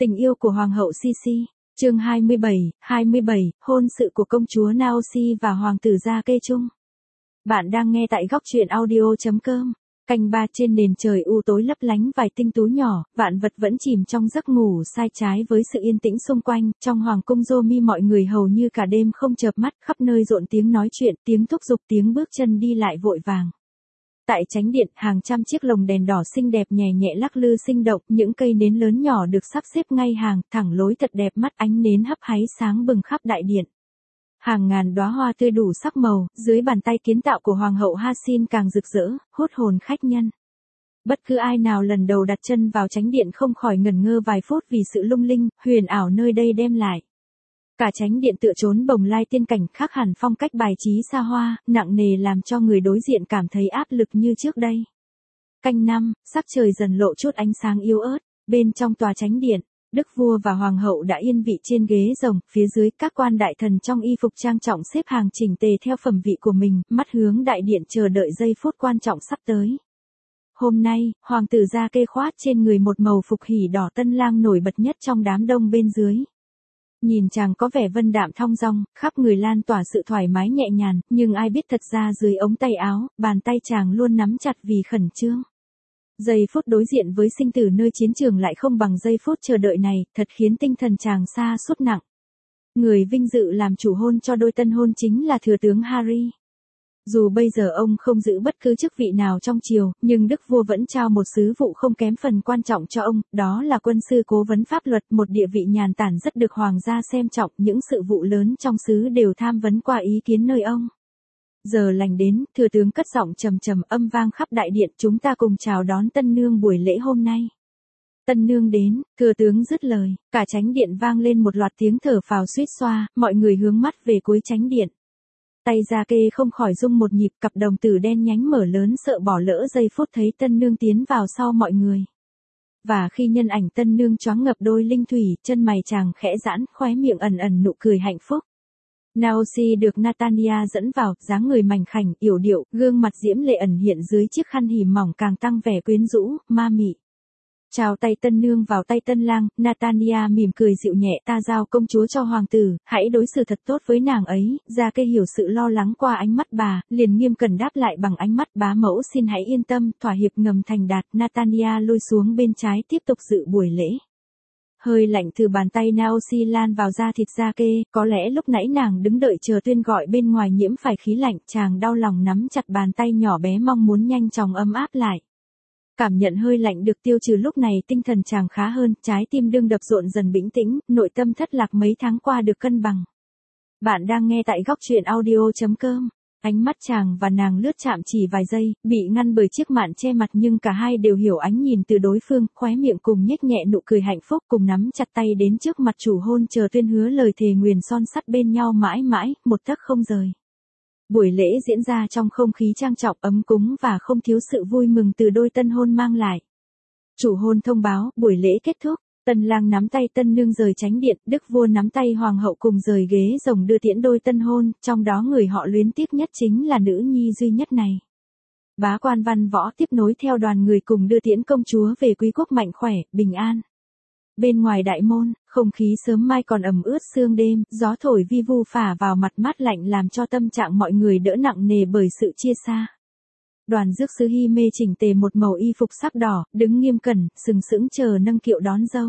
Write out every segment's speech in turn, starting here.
Tình yêu của Hoàng hậu Sisi, chương 27, hôn sự của công chúa Naosi và Hoàng tử Gia Kê Trung. Bạn đang nghe tại góc truyện audio.com. Canh ba trên nền trời u tối lấp lánh vài tinh tú nhỏ, vạn vật vẫn chìm trong giấc ngủ sai trái với sự yên tĩnh xung quanh, trong hoàng cung Romi mọi người hầu như cả đêm không chợp mắt, khắp nơi rộn tiếng nói chuyện, tiếng thúc giục, tiếng bước chân đi lại vội vàng. Tại chánh điện, hàng trăm chiếc lồng đèn đỏ xinh đẹp nhẹ nhẹ lắc lư sinh động, những cây nến lớn nhỏ được sắp xếp ngay hàng, thẳng lối thật đẹp mắt, ánh nến hấp háy sáng bừng khắp đại điện. Hàng ngàn đóa hoa tươi đủ sắc màu, dưới bàn tay kiến tạo của Hoàng hậu Hasin càng rực rỡ, hút hồn khách nhân. Bất cứ ai nào lần đầu đặt chân vào chánh điện không khỏi ngẩn ngơ vài phút vì sự lung linh, huyền ảo nơi đây đem lại. Cả chánh điện tựa trốn bồng lai tiên cảnh, khác hẳn phong cách bài trí xa hoa, nặng nề làm cho người đối diện cảm thấy áp lực như trước đây. Canh năm, sắc trời dần lộ chút ánh sáng yếu ớt, bên trong tòa chánh điện, đức vua và hoàng hậu đã yên vị trên ghế rồng, phía dưới các quan đại thần trong y phục trang trọng xếp hàng chỉnh tề theo phẩm vị của mình, mắt hướng đại điện chờ đợi giây phút quan trọng sắp tới. Hôm nay, hoàng tử Gia Kê khoác trên người một màu phục hỉ đỏ tân lang nổi bật nhất trong đám đông bên dưới. Nhìn chàng có vẻ vân đạm thong dong, khắp người lan tỏa sự thoải mái nhẹ nhàng, nhưng ai biết thật ra dưới ống tay áo, bàn tay chàng luôn nắm chặt vì khẩn trương. Giây phút đối diện với sinh tử nơi chiến trường lại không bằng giây phút chờ đợi này, thật khiến tinh thần chàng sa sút nặng. Người vinh dự làm chủ hôn cho đôi tân hôn chính là thừa tướng Harry. Dù bây giờ ông không giữ bất cứ chức vị nào trong triều, nhưng đức vua vẫn trao một sứ vụ không kém phần quan trọng cho ông, đó là quân sư cố vấn pháp luật, một địa vị nhàn tản rất được hoàng gia xem trọng, những sự vụ lớn trong xứ đều tham vấn qua ý kiến nơi ông. Giờ lành đến, thừa tướng cất giọng trầm trầm, âm vang khắp đại điện, chúng ta cùng chào đón tân nương buổi lễ hôm nay. Tân nương đến, thừa tướng dứt lời, cả chánh điện vang lên một loạt tiếng thở phào suýt xoa, mọi người hướng mắt về cuối chánh điện. Tay Gia Kê không khỏi rung một nhịp, cặp đồng tử đen nhánh mở lớn sợ bỏ lỡ giây phút thấy tân nương tiến vào sau mọi người. Và khi nhân ảnh tân nương choáng ngập đôi linh thủy, chân mày chàng khẽ giãn, khóe miệng ẩn ẩn nụ cười hạnh phúc. Naosi được Nathania dẫn vào, dáng người mảnh khảnh, yểu điệu, gương mặt diễm lệ ẩn hiện dưới chiếc khăn hìm mỏng càng tăng vẻ quyến rũ, ma mị. Chào tay tân nương vào tay tân lang, Nathania mỉm cười dịu nhẹ, ta giao công chúa cho hoàng tử, hãy đối xử thật tốt với nàng ấy. Gia Kê hiểu sự lo lắng qua ánh mắt bà, liền nghiêm cẩn đáp lại bằng ánh mắt bá mẫu, xin hãy yên tâm, thỏa hiệp ngầm thành đạt. Nathania lui xuống bên trái tiếp tục dự buổi lễ. Hơi lạnh từ bàn tay Naosi lan vào da thịt Gia Kê, có lẽ lúc nãy nàng đứng đợi chờ tuyên gọi bên ngoài nhiễm phải khí lạnh, chàng đau lòng nắm chặt bàn tay nhỏ bé mong muốn nhanh chóng ấm áp lại. Cảm nhận hơi lạnh được tiêu trừ lúc này tinh thần chàng khá hơn, trái tim đương đập rộn dần bình tĩnh, nội tâm thất lạc mấy tháng qua được cân bằng. Bạn đang nghe tại góc truyện audio.com. Ánh mắt chàng và nàng lướt chạm chỉ vài giây, bị ngăn bởi chiếc màn che mặt nhưng cả hai đều hiểu ánh nhìn từ đối phương, khóe miệng cùng nhếch nhẹ nụ cười hạnh phúc, cùng nắm chặt tay đến trước mặt chủ hôn chờ tuyên hứa lời thề nguyền son sắt bên nhau mãi mãi, một tấc không rời. Buổi lễ diễn ra trong không khí trang trọng ấm cúng và không thiếu sự vui mừng từ đôi tân hôn mang lại. Chủ hôn thông báo, buổi lễ kết thúc, tân lang nắm tay tân nương rời chánh điện, đức vua nắm tay hoàng hậu cùng rời ghế rồng đưa tiễn đôi tân hôn, trong đó người họ luyến tiếc nhất chính là nữ nhi duy nhất này. Bá quan văn võ tiếp nối theo đoàn người cùng đưa tiễn công chúa về quý quốc mạnh khỏe, bình an. Bên ngoài đại môn, không khí sớm mai còn ẩm ướt sương đêm, gió thổi vi vu phả vào mặt mát lạnh làm cho tâm trạng mọi người đỡ nặng nề bởi sự chia xa. Đoàn rước sứ Hy mê chỉnh tề một màu y phục sắc đỏ, đứng nghiêm cẩn, sừng sững chờ nâng kiệu đón dâu.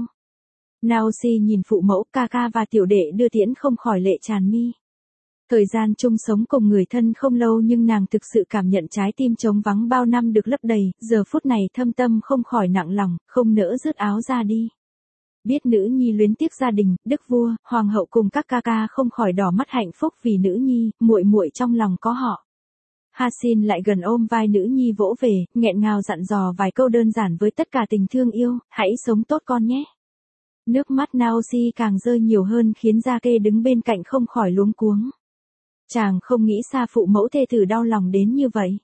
Naosi nhìn phụ mẫu, ca ca và tiểu đệ đưa tiễn không khỏi lệ tràn mi. Thời gian chung sống cùng người thân không lâu nhưng nàng thực sự cảm nhận trái tim trống vắng bao năm được lấp đầy, giờ phút này thâm tâm không khỏi nặng lòng, không nỡ rứt áo ra đi. Biết nữ nhi luyến tiếc gia đình, đức vua, hoàng hậu cùng các ca ca không khỏi đỏ mắt hạnh phúc vì nữ nhi, muội muội trong lòng có họ. Hasin lại gần ôm vai nữ nhi vỗ về, nghẹn ngào dặn dò vài câu đơn giản với tất cả tình thương yêu, hãy sống tốt con nhé. Nước mắt Naosi càng rơi nhiều hơn khiến Gia Kê đứng bên cạnh không khỏi luống cuống. Chàng không nghĩ xa phụ mẫu thê tử đau lòng đến như vậy.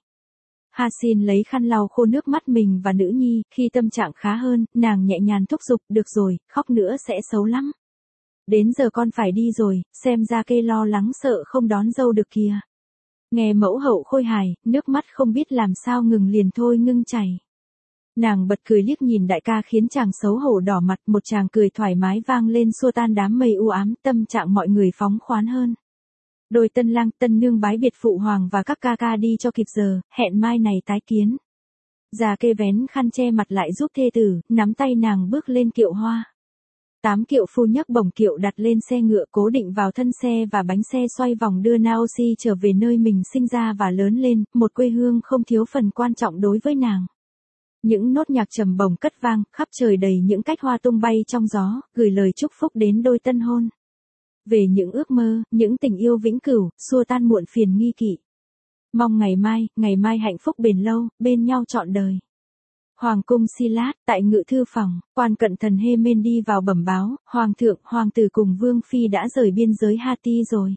Hasin lấy khăn lau khô nước mắt mình và nữ nhi, khi tâm trạng khá hơn, nàng nhẹ nhàng thúc giục, được rồi, khóc nữa sẽ xấu lắm. Đến giờ con phải đi rồi, xem Gia Kê lo lắng sợ không đón dâu được kìa. Nghe mẫu hậu khôi hài, nước mắt không biết làm sao ngừng liền thôi ngưng chảy. Nàng bật cười liếc nhìn đại ca khiến chàng xấu hổ đỏ mặt, một chàng cười thoải mái vang lên xua tan đám mây u ám, tâm trạng mọi người phóng khoáng hơn. Đôi tân lang tân nương bái biệt phụ hoàng và các ca ca đi cho kịp giờ, hẹn mai này tái kiến. Già kê vén khăn che mặt lại giúp thê tử, nắm tay nàng bước lên kiệu hoa. 8 kiệu phu nhấc bổng kiệu đặt lên xe ngựa cố định vào thân xe và bánh xe xoay vòng đưa Naoshi trở về nơi mình sinh ra và lớn lên, một quê hương không thiếu phần quan trọng đối với nàng. Những nốt nhạc trầm bổng cất vang, khắp trời đầy những cách hoa tung bay trong gió, gửi lời chúc phúc đến đôi tân hôn. Về những ước mơ, những tình yêu vĩnh cửu, xua tan muộn phiền nghi kỵ. Mong ngày mai hạnh phúc bền lâu, bên nhau trọn đời. Hoàng cung Silat, tại ngự thư phòng, quan cận thần Hemen đi vào bẩm báo, hoàng thượng, hoàng tử cùng vương phi đã rời biên giới Hati rồi.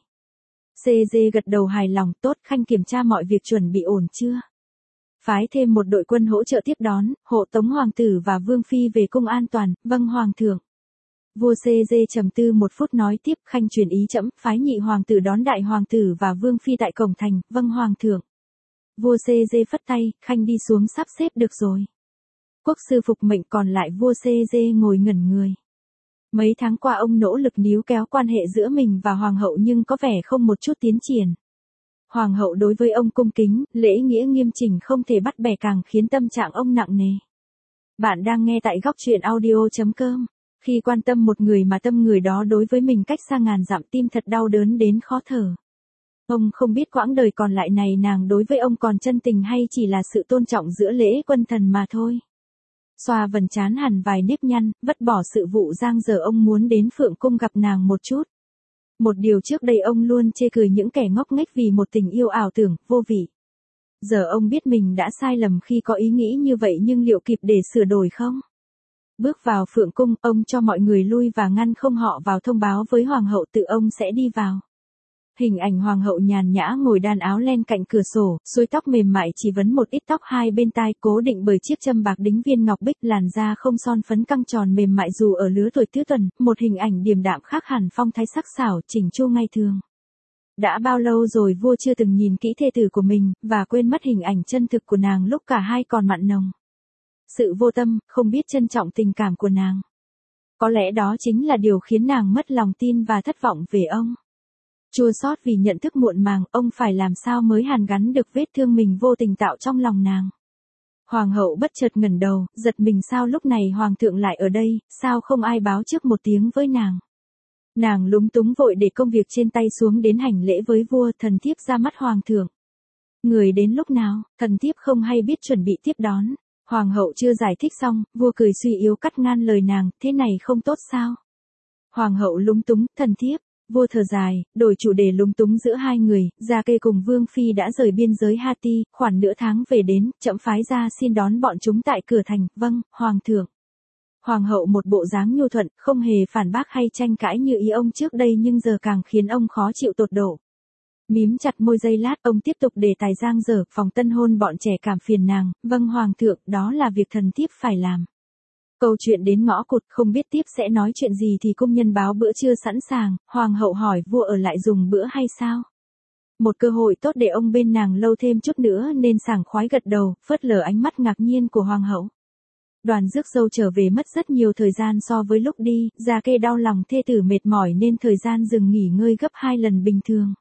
CG gật đầu hài lòng, tốt, khanh kiểm tra mọi việc chuẩn bị ổn chưa? Phái thêm một đội quân hỗ trợ tiếp đón, hộ tống hoàng tử và vương phi về cung an toàn, vâng hoàng thượng. Vua CG trầm tư một phút nói tiếp, khanh truyền ý trẫm, phái nhị hoàng tử đón đại hoàng tử và vương phi tại cổng thành, vâng hoàng thượng. Vua CG phất tay, khanh đi xuống sắp xếp được rồi. Quốc sư phục mệnh, còn lại vua CG ngồi ngẩn người. Mấy tháng qua ông nỗ lực níu kéo quan hệ giữa mình và hoàng hậu nhưng có vẻ không một chút tiến triển. Hoàng hậu đối với ông cung kính, lễ nghĩa nghiêm chỉnh không thể bắt bẻ càng khiến tâm trạng ông nặng nề. Bạn đang nghe tại góc truyện audio.com. Khi quan tâm một người mà tâm người đó đối với mình cách xa ngàn dặm, tim thật đau đớn đến khó thở. Ông không biết quãng đời còn lại này nàng đối với ông còn chân tình hay chỉ là sự tôn trọng giữa lễ quân thần mà thôi. Xoa vần trán hẳn vài nếp nhăn, vứt bỏ sự vụ giang dở, ông muốn đến Phượng cung gặp nàng một chút. Một điều trước đây ông luôn chê cười những kẻ ngốc nghếch vì một tình yêu ảo tưởng, vô vị. Giờ ông biết mình đã sai lầm khi có ý nghĩ như vậy, nhưng liệu kịp để sửa đổi không? Bước vào Phượng cung, ông cho mọi người lui và ngăn không họ vào, thông báo với hoàng hậu tự ông sẽ đi vào. Hình ảnh hoàng hậu nhàn nhã ngồi đan áo len cạnh cửa sổ, xuôi tóc mềm mại chỉ vấn một ít tóc hai bên tai, cố định bởi chiếc châm bạc đính viên ngọc bích, làn da không son phấn căng tròn mềm mại dù ở lứa tuổi tứ tuần, một hình ảnh điềm đạm khác hẳn phong thái sắc sảo, chỉnh chu ngày thường. Đã bao lâu rồi vua chưa từng nhìn kỹ thê tử của mình, và quên mất hình ảnh chân thực của nàng lúc cả hai còn mặn nồng. Sự vô tâm, không biết trân trọng tình cảm của nàng. Có lẽ đó chính là điều khiến nàng mất lòng tin và thất vọng về ông. Chua xót vì nhận thức muộn màng, ông phải làm sao mới hàn gắn được vết thương mình vô tình tạo trong lòng nàng. Hoàng hậu bất chợt ngẩng đầu, giật mình, sao lúc này hoàng thượng lại ở đây, sao không ai báo trước một tiếng với nàng. Nàng lúng túng vội để công việc trên tay xuống đến hành lễ với vua, thần thiếp ra mắt hoàng thượng. Người đến lúc nào, thần thiếp không hay biết chuẩn bị tiếp đón. Hoàng hậu chưa giải thích xong, vua cười suy yếu cắt ngang lời nàng, thế này không tốt sao? Hoàng hậu lúng túng, thần thiếp. Vua thở dài, đổi chủ đề lúng túng giữa hai người, Gia Kê cùng Vương Phi đã rời biên giới Hati, khoảng nửa tháng về đến, trẫm phái ra xin đón bọn chúng tại cửa thành, vâng, hoàng thượng. Hoàng hậu một bộ dáng nhu thuận, không hề phản bác hay tranh cãi như ý ông trước đây, nhưng giờ càng khiến ông khó chịu tột độ. Mím chặt môi giây lát, ông tiếp tục đề tài giang dở, phòng tân hôn bọn trẻ cảm phiền nàng, vâng hoàng thượng, đó là việc thần thiếp phải làm. Câu chuyện đến ngõ cụt, không biết tiếp sẽ nói chuyện gì thì cung nhân báo bữa trưa sẵn sàng, hoàng hậu hỏi vua ở lại dùng bữa hay sao? Một cơ hội tốt để ông bên nàng lâu thêm chút nữa nên sảng khoái gật đầu, phớt lờ ánh mắt ngạc nhiên của hoàng hậu. Đoàn rước dâu trở về mất rất nhiều thời gian so với lúc đi, Gia Kê đau lòng thê tử mệt mỏi nên thời gian dừng nghỉ ngơi gấp 2 lần bình thường.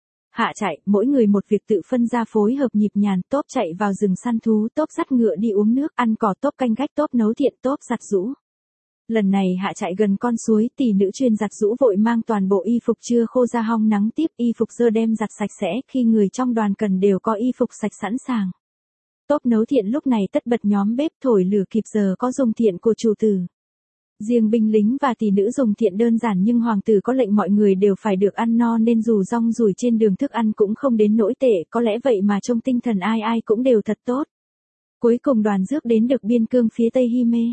Hạ chạy, mỗi người một việc tự phân ra phối hợp nhịp nhàng, tốp chạy vào rừng săn thú, tốp dắt ngựa đi uống nước, ăn cỏ, tốp canh gách, tốp nấu thiện, tốp giặt giũ. Lần này hạ chạy gần con suối, tỷ nữ chuyên giặt giũ vội mang toàn bộ y phục chưa khô ra hong nắng tiếp, y phục dơ đem giặt sạch sẽ, khi người trong đoàn cần đều có y phục sạch sẵn sàng. Tốp nấu thiện lúc này tất bật nhóm bếp thổi lửa kịp giờ có dùng thiện của chủ tử. Riêng binh lính và tỷ nữ dùng thiện đơn giản nhưng hoàng tử có lệnh mọi người đều phải được ăn no nên dù rong ruổi trên đường thức ăn cũng không đến nỗi tệ, có lẽ vậy mà trong tinh thần ai ai cũng đều thật tốt. Cuối cùng đoàn rước đến được biên cương phía tây Hime.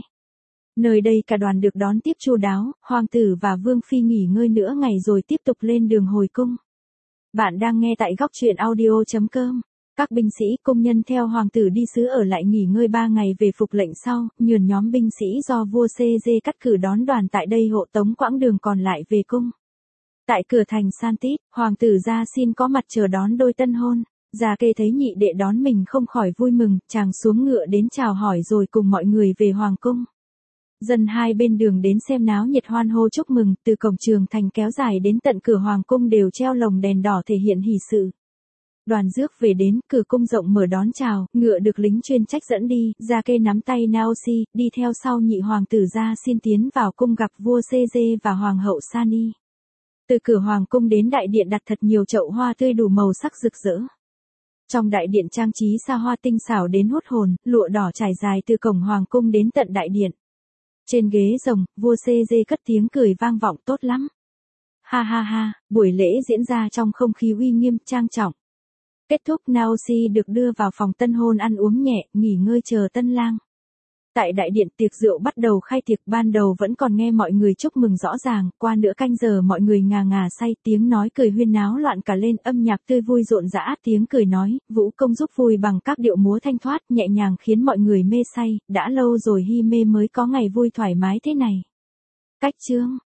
Nơi đây cả đoàn được đón tiếp chu đáo, hoàng tử và vương phi nghỉ ngơi nửa ngày rồi tiếp tục lên đường hồi cung. Bạn đang nghe tại góc truyện audio.com. Các binh sĩ công nhân theo hoàng tử đi sứ ở lại nghỉ ngơi 3 ngày về phục lệnh sau, nhường nhóm binh sĩ do vua CG cắt cử đón đoàn tại đây hộ tống quãng đường còn lại về cung. Tại cửa thành Santit, hoàng tử ra xin có mặt chờ đón đôi tân hôn. Gia Kê thấy nhị đệ đón mình không khỏi vui mừng, chàng xuống ngựa đến chào hỏi rồi cùng mọi người về hoàng cung. Dân hai bên đường đến xem náo nhiệt hoan hô chúc mừng, từ cổng trường thành kéo dài đến tận cửa hoàng cung đều treo lồng đèn đỏ thể hiện hỷ sự. Đoàn rước về đến, cửa cung rộng mở đón chào, ngựa được lính chuyên trách dẫn đi, Gia Kê nắm tay Naosi, đi theo sau nhị hoàng tử ra xin tiến vào cung gặp vua Seze và hoàng hậu Sani. Từ cửa hoàng cung đến đại điện đặt thật nhiều chậu hoa tươi đủ màu sắc rực rỡ. Trong đại điện trang trí xa hoa tinh xảo đến hút hồn, lụa đỏ trải dài từ cổng hoàng cung đến tận đại điện. Trên ghế rồng, vua Seze cất tiếng cười vang vọng tốt lắm. Ha ha ha, buổi lễ diễn ra trong không khí uy nghiêm trang trọng. Kết thúc Naosi được đưa vào phòng tân hôn ăn uống nhẹ, nghỉ ngơi chờ tân lang. Tại đại điện tiệc rượu bắt đầu khai tiệc, ban đầu vẫn còn nghe mọi người chúc mừng rõ ràng, qua nửa canh giờ mọi người ngà ngà say, tiếng nói cười huyên náo loạn cả lên, âm nhạc tươi vui rộn rã, tiếng cười nói, vũ công giúp vui bằng các điệu múa thanh thoát, nhẹ nhàng khiến mọi người mê say, đã lâu rồi Hi Mê mới có ngày vui thoải mái thế này. Cách chương